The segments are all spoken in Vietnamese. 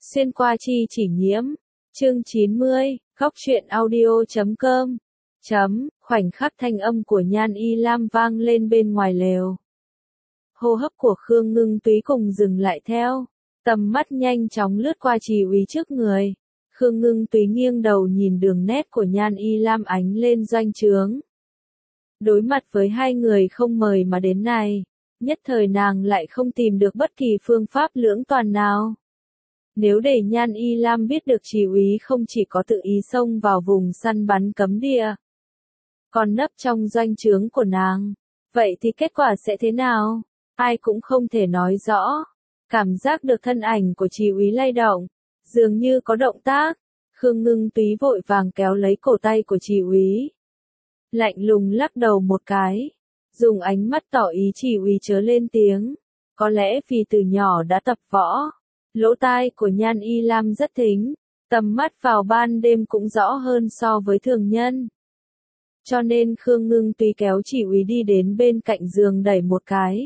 Xuyên qua chi chỉ nhiễm. Chương 90, Góc truyện audio.com. Khoảnh khắc thanh âm của Nhan Y Lam vang lên bên ngoài lều. Hô hấp của Khương Ngưng Túy cùng dừng lại theo. Tầm mắt nhanh chóng lướt qua Chỉ Úy trước người. Khương Ngưng Túy nghiêng đầu nhìn đường nét của Nhan Y Lam ánh lên doanh trướng. Đối mặt với hai người không mời mà đến này, nhất thời nàng lại không tìm được bất kỳ phương pháp lưỡng toàn nào. Nếu để Nhan Y Lam biết được Chỉ Úy không chỉ có tự ý xông vào vùng săn bắn cấm địa, còn nấp trong doanh trướng của nàng, vậy thì kết quả sẽ thế nào? Ai cũng không thể nói rõ. Cảm giác được thân ảnh của Chỉ Úy lay động, dường như có động tác, Khương Ngưng Túy vội vàng kéo lấy cổ tay của Chỉ Úy. Lạnh lùng lắc đầu một cái, dùng ánh mắt tỏ ý Chỉ Úy chớ lên tiếng. Có lẽ vì từ nhỏ đã tập võ, lỗ tai của Nhan Y Lam rất thính, tầm mắt vào ban đêm cũng rõ hơn so với thường nhân. Cho nên Khương Ngưng Túy kéo Chỉ Úy đi đến bên cạnh giường đẩy một cái.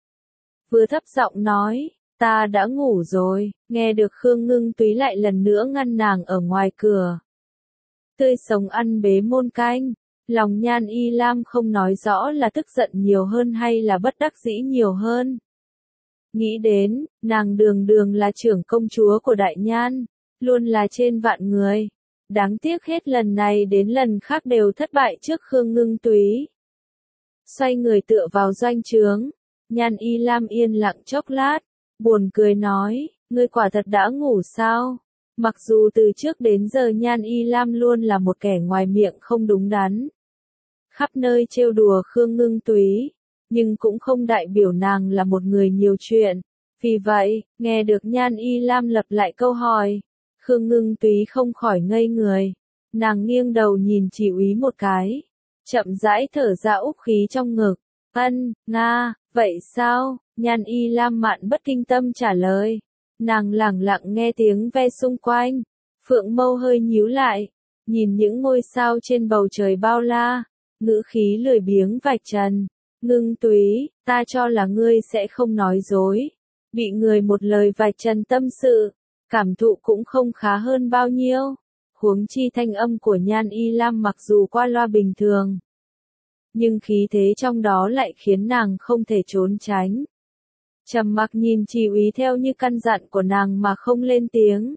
Vừa thấp giọng nói, ta đã ngủ rồi, nghe được Khương Ngưng Túy lại lần nữa ngăn nàng ở ngoài cửa. Tươi sống ăn bế môn canh, lòng Nhan Y Lam không nói rõ là tức giận nhiều hơn hay là bất đắc dĩ nhiều hơn. Nghĩ đến, nàng đường đường là trưởng công chúa của Đại Nhan, luôn là trên vạn người. Đáng tiếc hết lần này đến lần khác đều thất bại trước Khương Ngưng Túy. Xoay người tựa vào doanh trướng, Nhan Y Lam yên lặng chốc lát, buồn cười nói, ngươi quả thật đã ngủ sao? Mặc dù từ trước đến giờ Nhan Y Lam luôn là một kẻ ngoài miệng không đúng đắn, khắp nơi trêu đùa Khương Ngưng Túy, nhưng cũng không đại biểu nàng là một người nhiều chuyện. Vì vậy, nghe được Nhan Y Lam lặp lại câu hỏi, Khương Ngưng Túy không khỏi ngây người. Nàng nghiêng đầu nhìn Chỉ Úy một cái, chậm rãi thở ra úc khí trong ngực. Nga, vậy sao? Nhan Y Lam mạn bất kinh tâm trả lời. Nàng lẳng lặng nghe tiếng ve xung quanh, phượng mâu hơi nhíu lại, nhìn những ngôi sao trên bầu trời bao la, ngữ khí lười biếng vạch trần. Ngưng Túy, ta cho là ngươi sẽ không nói dối. Bị người một lời vạch trần tâm sự, cảm thụ cũng không khá hơn bao nhiêu. Huống chi thanh âm của Nhan Y Lam mặc dù qua loa bình thường, nhưng khí thế trong đó lại khiến nàng không thể trốn tránh. Trầm mặc nhìn Chỉ Úy theo như căn dặn của nàng mà không lên tiếng.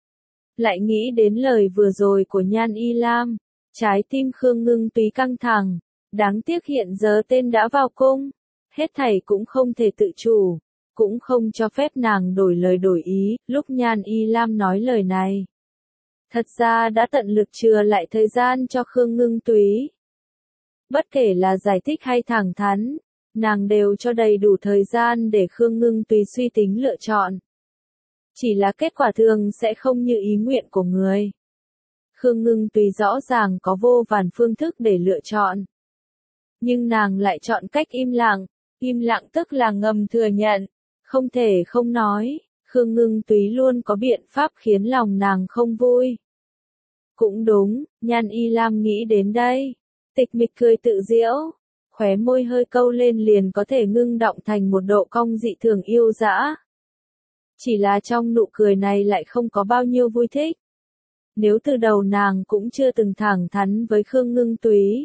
Lại nghĩ đến lời vừa rồi của Nhan Y Lam, trái tim Khương Ngưng Túy căng thẳng. Đáng tiếc hiện giờ tên đã vào cung, hết thảy cũng không thể tự chủ, cũng không cho phép nàng đổi lời đổi ý. Lúc Nhan Y Lam nói lời này, thật ra đã tận lực chừa lại thời gian cho Khương Ngưng Túy. Bất kể là giải thích hay thẳng thắn, nàng đều cho đầy đủ thời gian để Khương Ngưng Túy suy tính lựa chọn. Chỉ là kết quả thường sẽ không như ý nguyện của người. Khương Ngưng Túy rõ ràng có vô vàn phương thức để lựa chọn, nhưng nàng lại chọn cách im lặng tức là ngầm thừa nhận, không thể không nói. Khương Ngưng Túy luôn có biện pháp khiến lòng nàng không vui. Cũng đúng, Nhan Y Lam nghĩ đến đây, tịch mịch cười tự giễu, khóe môi hơi câu lên liền có thể ngưng động thành một độ cong dị thường yêu dã. Chỉ là trong nụ cười này lại không có bao nhiêu vui thích. Nếu từ đầu nàng cũng chưa từng thẳng thắn với Khương Ngưng Túy,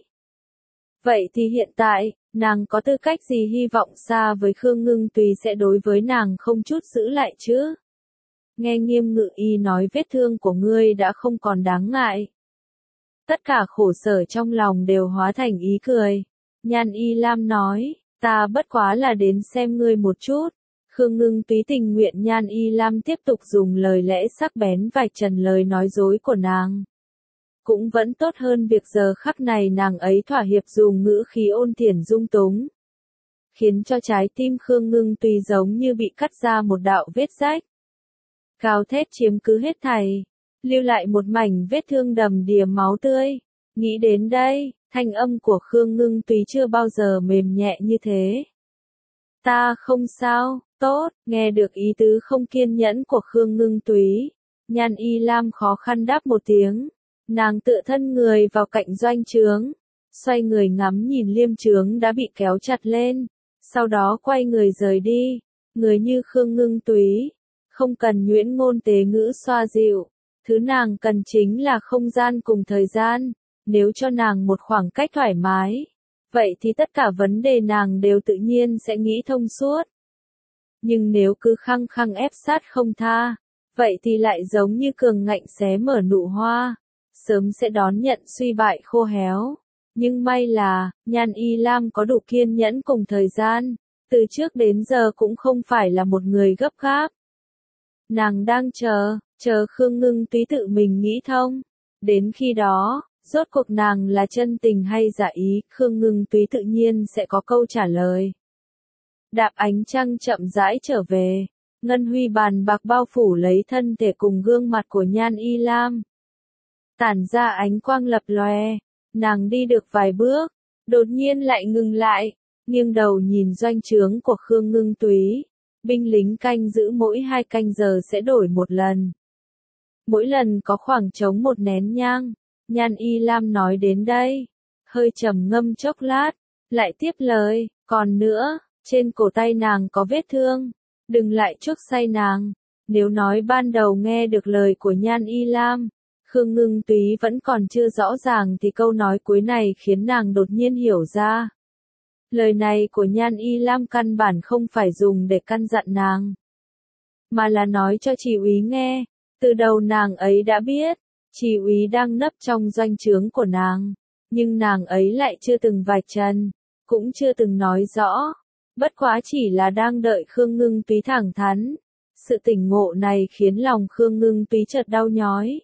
vậy thì hiện tại, nàng có tư cách gì hy vọng xa với Khương Ngưng Túy sẽ đối với nàng không chút giữ lại chứ? Nghe Nghiêm Ngự Y nói vết thương của ngươi đã không còn đáng ngại. Tất cả khổ sở trong lòng đều hóa thành ý cười. Nhan Y Lam nói, ta bất quá là đến xem ngươi một chút. Khương Ngưng Túy tình nguyện Nhan Y Lam tiếp tục dùng lời lẽ sắc bén vạch trần lời nói dối của nàng. Cũng vẫn tốt hơn việc giờ khắc này nàng ấy thỏa hiệp dùng ngữ khí ôn thiển dung túng, khiến cho trái tim Khương Ngưng Túy giống như bị cắt ra một đạo vết rách. Gào thét chiếm cứ hết thảy, lưu lại một mảnh vết thương đầm đìa máu tươi. Nghĩ đến đây, thanh âm của Khương Ngưng Túy chưa bao giờ mềm nhẹ như thế. Ta không sao, tốt. Nghe được ý tứ không kiên nhẫn của Khương Ngưng Túy, Nhan Y Lam khó khăn đáp một tiếng. Nàng tựa thân người vào cạnh doanh trướng, xoay người ngắm nhìn liêm trướng đã bị kéo chặt lên, sau đó quay người rời đi. Người như Khương Ngưng Túy, Không cần nhuyễn ngôn tế ngữ xoa dịu. Thứ nàng cần chính là không gian cùng thời gian. Nếu cho nàng một khoảng cách thoải mái, vậy thì tất cả vấn đề nàng đều tự nhiên sẽ nghĩ thông suốt. Nhưng nếu cứ khăng khăng ép sát không tha, vậy thì lại giống như cường ngạnh xé mở nụ hoa, sớm sẽ đón nhận suy bại khô héo. Nhưng may là, Nhan Y Lam có đủ kiên nhẫn cùng thời gian, từ trước đến giờ cũng không phải là một người gấp gáp. Nàng đang chờ Khương Ngưng Túy tự mình nghĩ thông. Đến khi đó, rốt cuộc nàng là chân tình hay giả ý, Khương Ngưng Túy tự nhiên sẽ có câu trả lời. Đạp ánh trăng chậm rãi trở về, ngân huy bàn bạc bao phủ lấy thân thể cùng gương mặt của Nhan Y Lam. Tản ra ánh quang lập lòe, nàng đi được vài bước, đột nhiên lại ngừng lại, nghiêng đầu nhìn doanh trướng của Khương Ngưng Túy. Binh lính canh giữ mỗi 2 canh giờ sẽ đổi một lần. Mỗi lần có khoảng trống 1 nén nhang. Nhan Y Lam nói đến đây, hơi trầm ngâm chốc lát, lại tiếp lời, còn nữa, trên cổ tay nàng có vết thương, đừng lại chuốc say nàng. Nếu nói ban đầu nghe được lời của Nhan Y Lam, Khương Ngưng Túy vẫn còn chưa rõ ràng thì câu nói cuối này khiến nàng đột nhiên hiểu ra. Lời này của Nhan Y Lam căn bản không phải dùng để căn dặn nàng, mà là nói cho Chỉ úy nghe. Từ đầu nàng ấy đã biết, Chỉ úy đang nấp trong doanh trướng của nàng, nhưng nàng ấy lại chưa từng vạch trần, cũng chưa từng nói rõ. Bất quá chỉ là đang đợi Khương Ngưng Túy thẳng thắn. Sự tỉnh ngộ này khiến lòng Khương Ngưng Túy chợt đau nhói.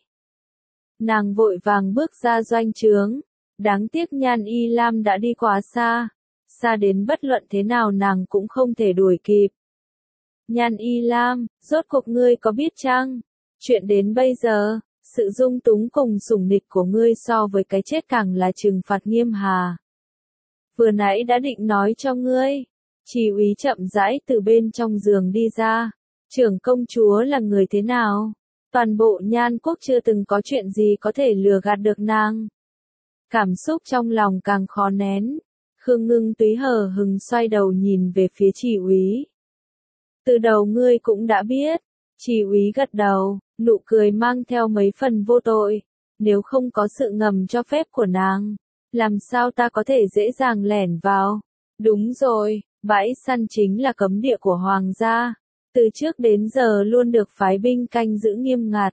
Nàng vội vàng bước ra doanh trướng. Đáng tiếc Nhan Y Lam đã đi quá xa. Xa đến bất luận thế nào nàng cũng không thể đuổi kịp. Nhan Y Lam, rốt cuộc ngươi có biết chăng? Chuyện đến bây giờ, sự dung túng cùng sủng nịch của ngươi so với cái chết càng là trừng phạt nghiêm hà. Vừa nãy đã định nói cho ngươi. Chỉ úy chậm rãi từ bên trong giường đi ra. Trưởng công chúa là người thế nào? Toàn bộ Nhan quốc chưa từng có chuyện gì có thể lừa gạt được nàng. Cảm xúc trong lòng càng khó nén. Khương Ngưng Túy hờ hững xoay đầu nhìn về phía Chỉ úy. Từ đầu ngươi cũng đã biết. Chỉ úy gật đầu, nụ cười mang theo mấy phần vô tội. Nếu không có sự ngầm cho phép của nàng, làm sao ta có thể dễ dàng lẻn vào? Đúng rồi, bãi săn chính là cấm địa của hoàng gia. Từ trước đến giờ luôn được phái binh canh giữ nghiêm ngặt.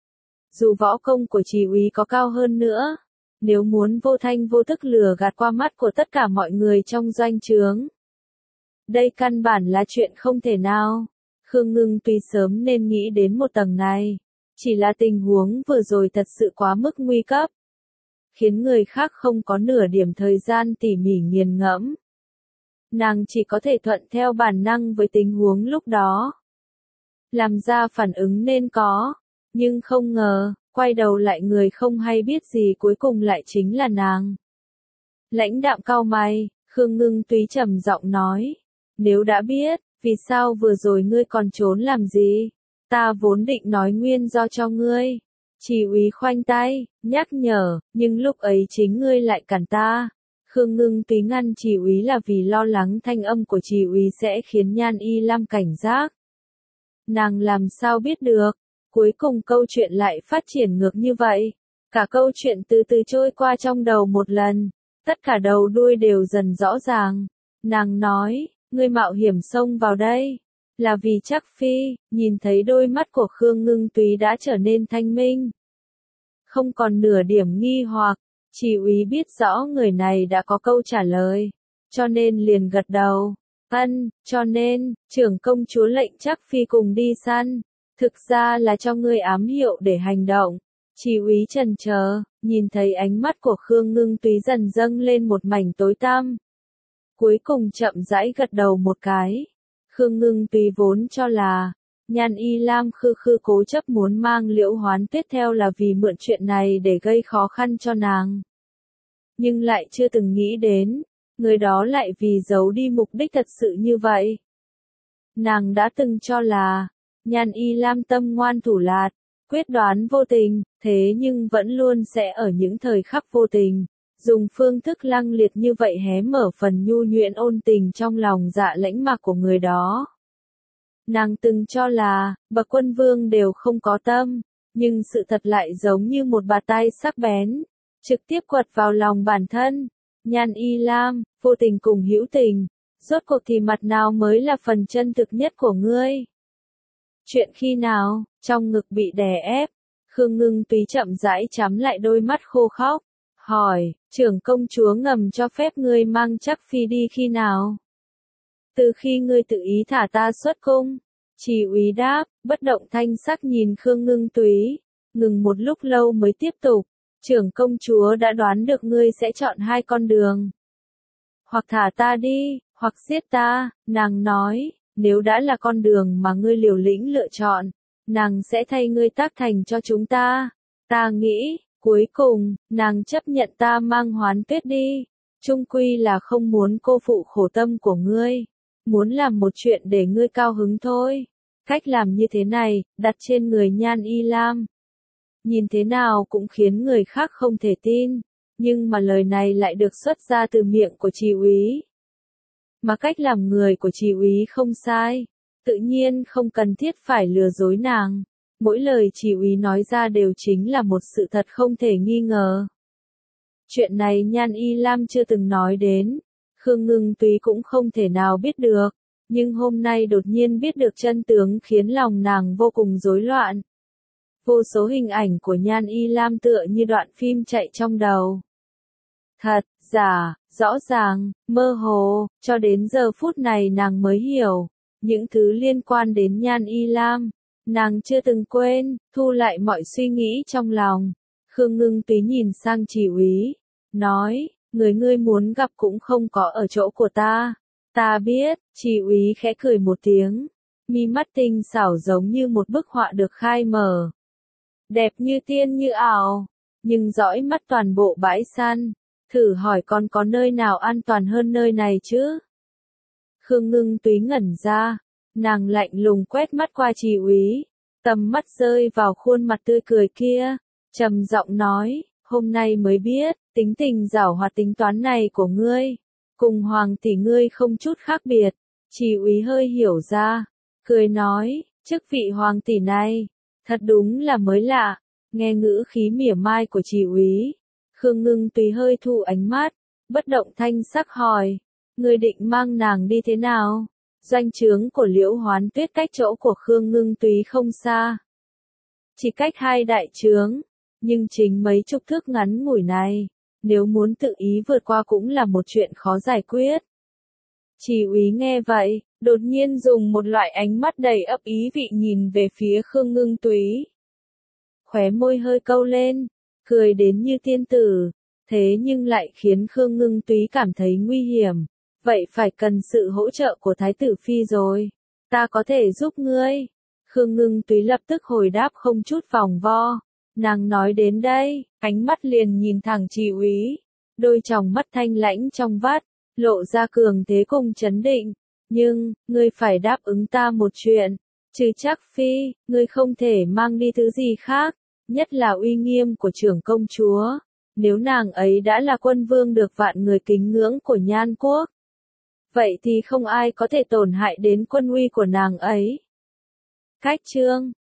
Dù võ công của Chỉ úy có cao hơn nữa, nếu muốn vô thanh vô tức lừa gạt qua mắt của tất cả mọi người trong doanh trướng, đây căn bản là chuyện không thể nào. Khương Ngưng Túy sớm nên nghĩ đến một tầng này. Chỉ là tình huống vừa rồi thật sự quá mức nguy cấp, khiến người khác không có nửa điểm thời gian tỉ mỉ nghiền ngẫm. Nàng chỉ có thể thuận theo bản năng với tình huống lúc đó, làm ra phản ứng nên có. Nhưng không ngờ, quay đầu lại người không hay biết gì cuối cùng lại chính là nàng. Lãnh đạm cau mày, Khương Ngưng Túy trầm giọng nói. Nếu đã biết, vì sao vừa rồi ngươi còn trốn làm gì? Ta vốn định nói nguyên do cho ngươi. Chỉ úy khoanh tay, nhắc nhở, nhưng lúc ấy chính ngươi lại cản ta. Khương Ngưng Túy ngăn Chỉ úy là vì lo lắng thanh âm của Chỉ úy sẽ khiến Nhan Y Lam cảnh giác. Nàng làm sao biết được? Cuối cùng câu chuyện lại phát triển ngược như vậy. Cả câu chuyện từ từ trôi qua trong đầu một lần. Tất cả đầu đuôi đều dần rõ ràng. Nàng nói, ngươi mạo hiểm xông vào đây, là vì Trác Phi. Nhìn thấy đôi mắt của Khương Ngưng Túy đã trở nên thanh minh, không còn nửa điểm nghi hoặc. Chỉ úy biết rõ người này đã có câu trả lời, cho nên liền gật đầu. Cho nên, trưởng công chúa lệnh Trác Phi cùng đi săn, thực ra là cho ngươi ám hiệu để hành động. Chỉ úy chần chờ, nhìn thấy ánh mắt của Khương Ngưng Túy dần dâng lên một mảnh tối tăm. Cuối cùng chậm rãi gật đầu một cái. Khương Ngưng Túy vốn cho là, Nhan Y Lam khư cố chấp muốn mang Liễu Hoán Tuyết theo là vì mượn chuyện này để gây khó khăn cho nàng. Nhưng lại chưa từng nghĩ đến, người đó lại vì giấu đi mục đích thật sự như vậy. Nàng đã từng cho là, Nhan Y Lam tâm ngoan thủ lạt, quyết đoán vô tình, thế nhưng vẫn luôn sẽ ở những thời khắc vô tình, dùng phương thức lăng liệt như vậy hé mở phần nhu nhuyễn ôn tình trong lòng dạ lãnh mạc của người đó. Nàng từng cho là, bậc quân vương đều không có tâm, nhưng sự thật lại giống như một bạt tai sắc bén, trực tiếp quật vào lòng bản thân. Nhan Y Lam, vô tình cùng hữu tình, rốt cuộc thì mặt nào mới là phần chân thực nhất của ngươi? Chuyện khi nào, trong ngực bị đè ép, Khương Ngưng Túy chậm rãi nhắm lại đôi mắt khô khóc, hỏi, trưởng công chúa ngầm cho phép ngươi mang Trác Phi đi khi nào? Từ khi ngươi tự ý thả ta xuất cung. Chỉ úy đáp, bất động thanh sắc nhìn Khương Ngưng Túy, ngừng một lúc lâu mới tiếp tục, trưởng công chúa đã đoán được ngươi sẽ chọn hai con đường. Hoặc thả ta đi, hoặc giết ta, nàng nói, nếu đã là con đường mà ngươi liều lĩnh lựa chọn, nàng sẽ thay ngươi tác thành cho chúng ta. Ta nghĩ, cuối cùng, nàng chấp nhận ta mang Hoán Tuyết đi, chung quy là không muốn cô phụ khổ tâm của ngươi, muốn làm một chuyện để ngươi cao hứng thôi. Cách làm như thế này, đặt trên người Nhan Y Lam, nhìn thế nào cũng khiến người khác không thể tin, nhưng mà lời này lại được xuất ra từ miệng của Chỉ úy. Mà cách làm người của Chỉ úy không sai, tự nhiên không cần thiết phải lừa dối nàng. Mỗi lời Chỉ úy nói ra đều chính là một sự thật không thể nghi ngờ. Chuyện này Nhan Y Lam chưa từng nói đến, Khương Ngưng Túy cũng không thể nào biết được, nhưng hôm nay đột nhiên biết được chân tướng khiến lòng nàng vô cùng rối loạn. Vô số hình ảnh của Nhan Y Lam tựa như đoạn phim chạy trong đầu. Thật, giả, rõ ràng, mơ hồ, cho đến giờ phút này nàng mới hiểu, những thứ liên quan đến Nhan Y Lam, nàng chưa từng quên, thu lại mọi suy nghĩ trong lòng. Khương Ngưng Túy nhìn sang Chỉ úy, nói, người ngươi muốn gặp cũng không có ở chỗ của ta. Ta biết, Chỉ úy khẽ cười một tiếng, mi mắt tinh xảo giống như một bức họa được khai mở. Đẹp như tiên như ảo, nhưng dõi mắt toàn bộ bãi săn, thử hỏi còn có nơi nào an toàn hơn nơi này chứ? Khương Ngưng Túy ngẩn ra, nàng lạnh lùng quét mắt qua Chỉ úy, tầm mắt rơi vào khuôn mặt tươi cười kia, trầm giọng nói, hôm nay mới biết, tính tình giảo hoạt tính toán này của ngươi, cùng hoàng tỷ ngươi không chút khác biệt. Chỉ úy hơi hiểu ra, cười nói, chức vị hoàng tỷ này, thật đúng là mới lạ. Nghe ngữ khí mỉa mai của Chỉ úy, Khương Ngưng Túy hơi thu ánh mắt, bất động thanh sắc hỏi, ngươi định mang nàng đi thế nào? Doanh trướng của Liễu Hoán Tuyết cách chỗ của Khương Ngưng Túy không xa, chỉ cách 2 đại trướng, nhưng chính mấy chục thước ngắn ngủi này, nếu muốn tự ý vượt qua cũng là một chuyện khó giải quyết. Chỉ úy nghe vậy, đột nhiên dùng một loại ánh mắt đầy ấp ý vị nhìn về phía Khương Ngưng Túy. Khóe môi hơi câu lên, cười đến như tiên tử, thế nhưng lại khiến Khương Ngưng Túy cảm thấy nguy hiểm. Vậy phải cần sự hỗ trợ của Thái tử Phi rồi. Ta có thể giúp ngươi. Khương Ngưng Túy lập tức hồi đáp không chút vòng vo. Nàng nói đến đây, ánh mắt liền nhìn thẳng Chỉ úy. Đôi tròng mắt thanh lãnh trong vắt, lộ ra cường thế cùng chấn định. Nhưng, ngươi phải đáp ứng ta một chuyện. Trừ Trác Phi, ngươi không thể mang đi thứ gì khác, nhất là uy nghiêm của trưởng công chúa. Nếu nàng ấy đã là quân vương được vạn người kính ngưỡng của Nhan quốc, vậy thì không ai có thể tổn hại đến quân uy của nàng ấy. Cách chương